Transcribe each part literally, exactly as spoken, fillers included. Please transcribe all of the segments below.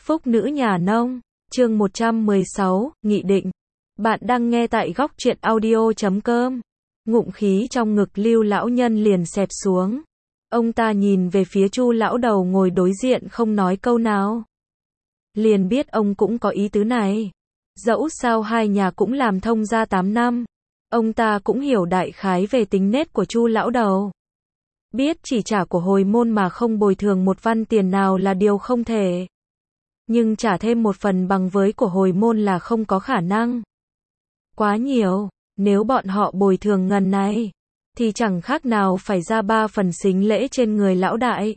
Phúc nữ nhà nông, chương một trăm mười sáu, Nghị định. Bạn đang nghe tại góc truyện audio chấm com. Ngụm khí trong ngực Lưu lão nhân liền xẹp xuống. Ông ta nhìn về phía Chu lão đầu ngồi đối diện không nói câu nào. Liền biết ông cũng có ý tứ này. Dẫu sao hai nhà cũng làm thông gia tám năm. Ông ta cũng hiểu đại khái về tính nết của Chu lão đầu. Biết chỉ trả của hồi môn mà không bồi thường một văn tiền nào là điều không thể. Nhưng trả thêm một phần bằng với của hồi môn là không có khả năng. Quá nhiều, nếu bọn họ bồi thường ngần này, thì chẳng khác nào phải ra ba phần sính lễ trên người lão đại.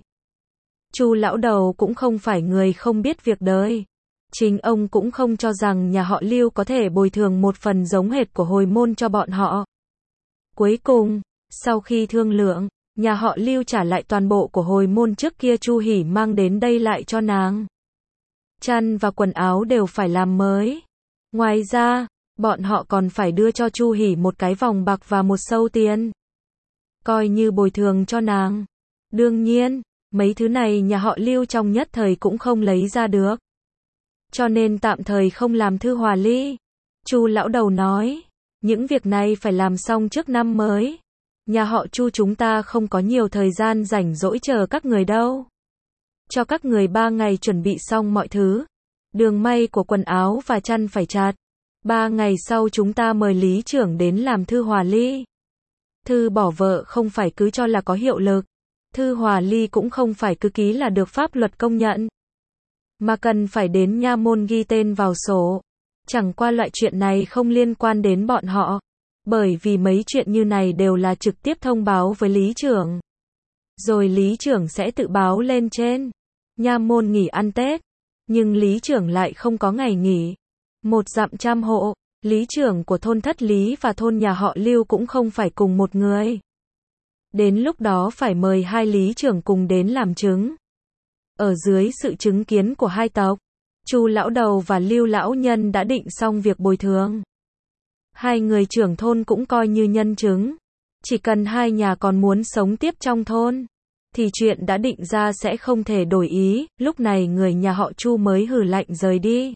Chu lão đầu cũng không phải người không biết việc đời. Chính ông cũng không cho rằng nhà họ Lưu có thể bồi thường một phần giống hệt của hồi môn cho bọn họ. Cuối cùng, sau khi thương lượng, nhà họ Lưu trả lại toàn bộ của hồi môn trước kia Chu Hỉ mang đến đây lại cho nàng. Chăn và quần áo đều phải làm mới. Ngoài ra, bọn họ còn phải đưa cho Chu Hỉ một cái vòng bạc và một sâu tiền. Coi như bồi thường cho nàng. Đương nhiên, mấy thứ này nhà họ Lưu trong nhất thời cũng không lấy ra được. Cho nên tạm thời không làm thư hòa ly. Chu lão đầu nói, những việc này phải làm xong trước năm mới. Nhà họ Chu chúng ta không có nhiều thời gian rảnh rỗi chờ các người đâu. Cho các người ba ngày chuẩn bị xong mọi thứ. Đường may của quần áo và chăn phải chặt. Ba ngày sau chúng ta mời lý trưởng đến làm thư hòa ly. Thư bỏ vợ không phải cứ cho là có hiệu lực. Thư hòa ly cũng không phải cứ ký là được pháp luật công nhận. Mà cần phải đến nha môn ghi tên vào sổ. Chẳng qua loại chuyện này không liên quan đến bọn họ. Bởi vì mấy chuyện như này đều là trực tiếp thông báo với lý trưởng. Rồi lý trưởng sẽ tự báo lên trên. Nha môn nghỉ ăn Tết. Nhưng lý trưởng lại không có ngày nghỉ. Một dặm trăm hộ, lý trưởng của thôn Thất Lý và thôn nhà họ Lưu cũng không phải cùng một người. Đến lúc đó phải mời hai lý trưởng cùng đến làm chứng. Ở dưới sự chứng kiến của hai tộc, Chu lão đầu và Lưu lão nhân đã định xong việc bồi thường. Hai người trưởng thôn cũng coi như nhân chứng. Chỉ cần hai nhà còn muốn sống tiếp trong thôn, thì chuyện đã định ra sẽ không thể đổi ý. Lúc này người nhà họ Chu mới hừ lạnh rời đi.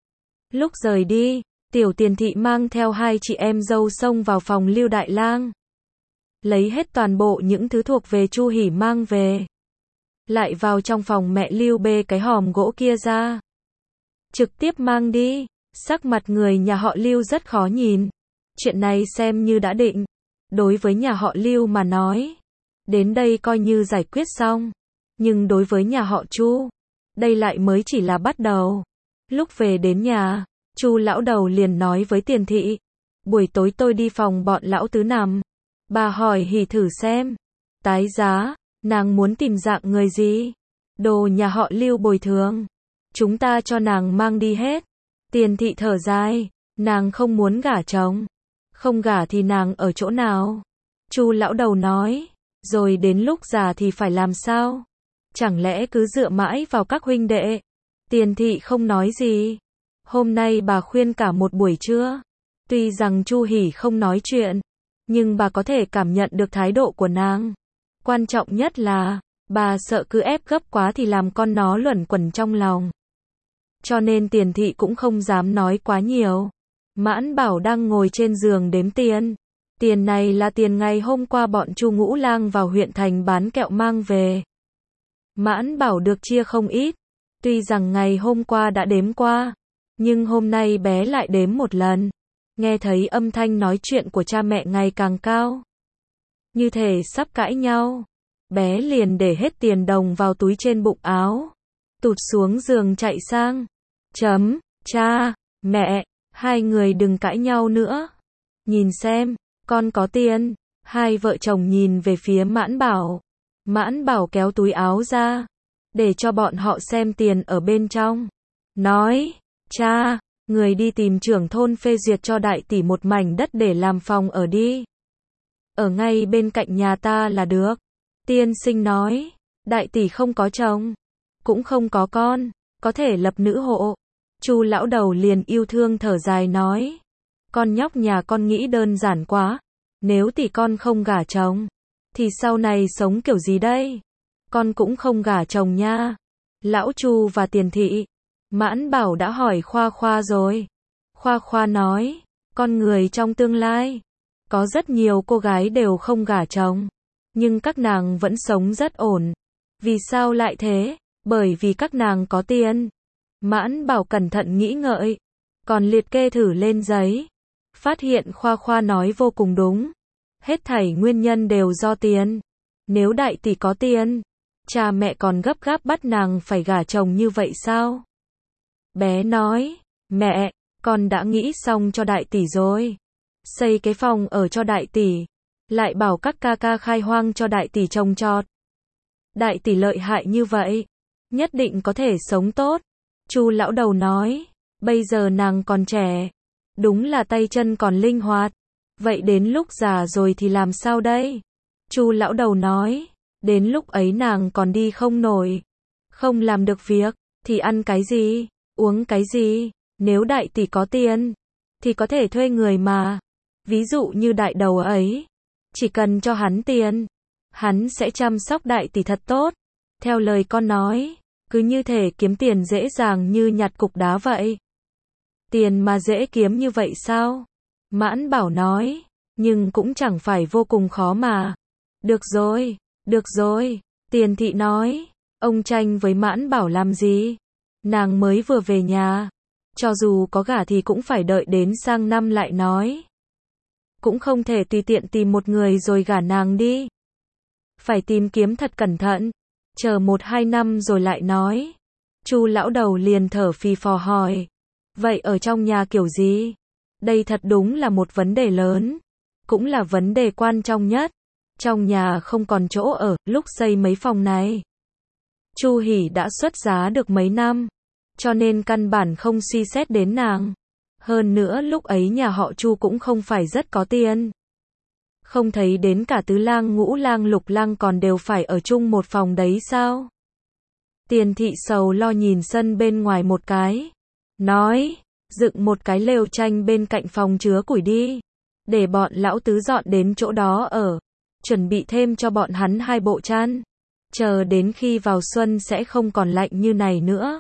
Lúc rời đi, Tiểu Tiền Thị mang theo hai chị em dâu xông vào phòng Lưu Đại Lang. Lấy hết toàn bộ những thứ thuộc về Chu Hỉ mang về. Lại vào trong phòng mẹ Lưu bê cái hòm gỗ kia ra. Trực tiếp mang đi. Sắc mặt người nhà họ Lưu rất khó nhìn. Chuyện này xem như đã định. Đối với nhà họ Lưu mà nói, đến đây coi như giải quyết xong. Nhưng đối với nhà họ Chu, đây lại mới chỉ là bắt đầu. Lúc về đến nhà, Chu lão đầu liền nói với Tiền Thị, buổi tối tôi đi phòng bọn lão tứ nằm. Bà hỏi Hỉ thử xem. Tái giá, nàng muốn tìm dạng người gì? Đồ nhà họ Lưu bồi thường. Chúng ta cho nàng mang đi hết. Tiền Thị thở dài, nàng không muốn gả chồng. Không gả thì nàng ở chỗ nào? Chu lão đầu nói, rồi đến lúc già thì phải làm sao? Chẳng lẽ cứ dựa mãi vào các huynh đệ? Tiền Thị không nói gì. Hôm nay bà khuyên cả một buổi trưa. Tuy rằng Chu Hỉ không nói chuyện, nhưng bà có thể cảm nhận được thái độ của nàng. Quan trọng nhất là, bà sợ cứ ép gấp quá thì làm con nó luẩn quẩn trong lòng. Cho nên Tiền Thị cũng không dám nói quá nhiều. Mãn Bảo đang ngồi trên giường đếm tiền. Tiền này là tiền ngày hôm qua bọn Chu Ngũ Lang vào huyện thành bán kẹo mang về. Mãn Bảo được chia không ít. Tuy rằng ngày hôm qua đã đếm qua, nhưng hôm nay bé lại đếm một lần. Nghe thấy âm thanh nói chuyện của cha mẹ ngày càng cao. Như thể sắp cãi nhau. Bé liền để hết tiền đồng vào túi trên bụng áo. Tụt xuống giường chạy sang. Chấm, cha, mẹ, hai người đừng cãi nhau nữa. Nhìn xem, con có tiền. Hai vợ chồng nhìn về phía Mãn Bảo. Mãn Bảo kéo túi áo ra, để cho bọn họ xem tiền ở bên trong. Nói, cha, người đi tìm trưởng thôn phê duyệt cho đại tỷ một mảnh đất để làm phòng ở đi. Ở ngay bên cạnh nhà ta là được. Tiên sinh nói, đại tỷ không có chồng, cũng không có con, có thể lập nữ hộ. Chu lão đầu liền yêu thương thở dài nói, con nhóc nhà con nghĩ đơn giản quá. Nếu tỷ con không gả chồng, thì sau này sống kiểu gì đây? Con cũng không gả chồng nha. Lão Chu và Tiền Thị Mãn Bảo đã hỏi Khoa Khoa rồi. Khoa Khoa nói, con người trong tương lai, có rất nhiều cô gái đều không gả chồng, nhưng các nàng vẫn sống rất ổn. Vì sao lại thế? Bởi vì các nàng có tiền. Mãn Bảo cẩn thận nghĩ ngợi, còn liệt kê thử lên giấy. Phát hiện Khoa Khoa nói vô cùng đúng. Hết thảy nguyên nhân đều do tiền. Nếu đại tỷ có tiền, cha mẹ còn gấp gáp bắt nàng phải gả chồng như vậy sao? Bé nói, mẹ, con đã nghĩ xong cho đại tỷ rồi. Xây cái phòng ở cho đại tỷ. Lại bảo các ca ca khai hoang cho đại tỷ trồng trọt. Đại tỷ lợi hại như vậy, nhất định có thể sống tốt. Chu lão đầu nói, bây giờ nàng còn trẻ, đúng là tay chân còn linh hoạt. Vậy đến lúc già rồi thì làm sao đây? Chu lão đầu nói, đến lúc ấy nàng còn đi không nổi, không làm được việc, thì ăn cái gì, uống cái gì? Nếu đại tỷ có tiền, thì có thể thuê người mà. Ví dụ như đại đầu ấy, chỉ cần cho hắn tiền, hắn sẽ chăm sóc đại tỷ thật tốt. Theo lời con nói, cứ như thể kiếm tiền dễ dàng như nhặt cục đá vậy. Tiền mà dễ kiếm như vậy sao? Mãn Bảo nói, nhưng cũng chẳng phải vô cùng khó mà. Được rồi, được rồi, Tiền Thị nói, ông tranh với Mãn Bảo làm gì? Nàng mới vừa về nhà, cho dù có gả thì cũng phải đợi đến sang năm lại nói. Cũng không thể tùy tiện tìm một người rồi gả nàng đi. Phải tìm kiếm thật cẩn thận, chờ một hai năm rồi lại nói. Chu lão đầu liền thở phì phò hỏi, vậy ở trong nhà kiểu gì? Đây thật đúng là một vấn đề lớn, cũng là vấn đề quan trọng nhất. Trong nhà không còn chỗ ở, lúc xây mấy phòng này. Chu Hỉ đã xuất giá được mấy năm, cho nên căn bản không suy xét đến nàng. Hơn nữa lúc ấy nhà họ Chu cũng không phải rất có tiền. Không thấy đến cả tứ lang ngũ lang lục lang còn đều phải ở chung một phòng đấy sao? Tiền Thị sầu lo nhìn sân bên ngoài một cái. Nói, dựng một cái lều tranh bên cạnh phòng chứa củi đi. Để bọn lão tứ dọn đến chỗ đó ở. Chuẩn bị thêm cho bọn hắn hai bộ chăn. Chờ đến khi vào xuân sẽ không còn lạnh như này nữa.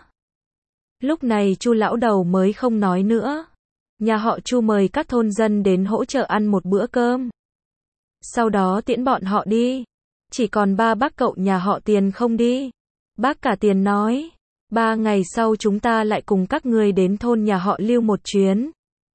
Lúc này Chu lão đầu mới không nói nữa. Nhà họ Chu mời các thôn dân đến hỗ trợ ăn một bữa cơm. Sau đó tiễn bọn họ đi. Chỉ còn ba bác cậu nhà họ Tiền không đi. Bác cả Tiền nói, ba ngày sau chúng ta lại cùng các người đến thôn nhà họ Lưu một chuyến.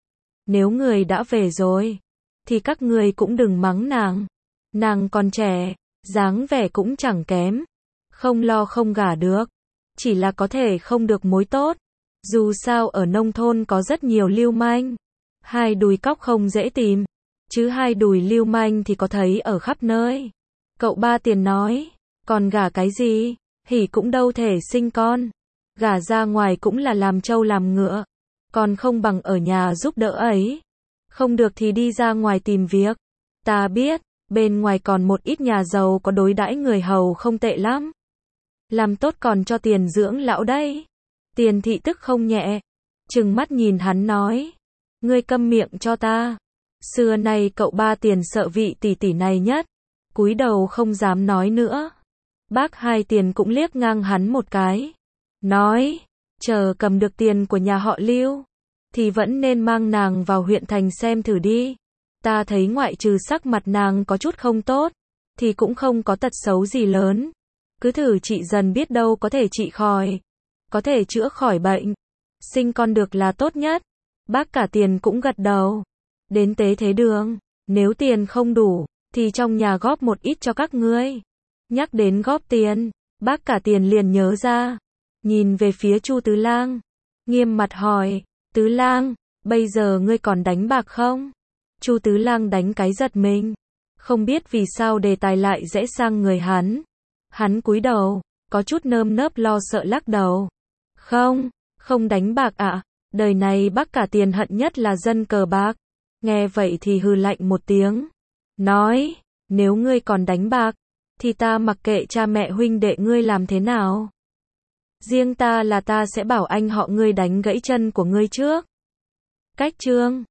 Nếu người đã về rồi, thì các người cũng đừng mắng nàng. Nàng còn trẻ, dáng vẻ cũng chẳng kém. Không lo không gả được, chỉ là có thể không được mối tốt. Dù sao ở nông thôn có rất nhiều lưu manh. Hai đùi cóc không dễ tìm, chứ hai đùi lưu manh thì có thấy ở khắp nơi. Cậu ba Tiền nói, còn gả cái gì? Hỉ cũng đâu thể sinh con. Gả ra ngoài cũng là làm trâu làm ngựa. Còn không bằng ở nhà giúp đỡ ấy. Không được thì đi ra ngoài tìm việc. Ta biết, bên ngoài còn một ít nhà giàu có đối đãi người hầu không tệ lắm. Làm tốt còn cho tiền dưỡng lão đây. Tiền Thị tức không nhẹ, trừng mắt nhìn hắn nói, ngươi câm miệng cho ta. Xưa nay cậu ba Tiền sợ vị tỷ tỷ này nhất, cúi đầu không dám nói nữa. Bác hai Tiền cũng liếc ngang hắn một cái, nói, chờ cầm được tiền của nhà họ Lưu, thì vẫn nên mang nàng vào huyện thành xem thử đi. Ta thấy ngoại trừ sắc mặt nàng có chút không tốt, thì cũng không có tật xấu gì lớn. Cứ thử trị dần biết đâu có thể trị khỏi. Có thể chữa khỏi bệnh. Sinh con được là tốt nhất. Bác cả Tiền cũng gật đầu. Đến tế thế đường, nếu tiền không đủ, thì trong nhà góp một ít cho các ngươi. Nhắc đến góp tiền, bác cả Tiền liền nhớ ra. Nhìn về phía Chu Tứ Lang, nghiêm mặt hỏi, Tứ Lang, bây giờ ngươi còn đánh bạc không? Chu Tứ Lang đánh cái giật mình. Không biết vì sao đề tài lại rẽ sang người hắn. Hắn cúi đầu, có chút nơm nớp lo sợ lắc đầu. Không, không đánh bạc ạ. À? Đời này bác cả Tiền hận nhất là dân cờ bạc. Nghe vậy thì hừ lạnh một tiếng. Nói, nếu ngươi còn đánh bạc, thì ta mặc kệ cha mẹ huynh đệ ngươi làm thế nào. Riêng ta là ta sẽ bảo anh họ ngươi đánh gãy chân của ngươi trước. Cách chương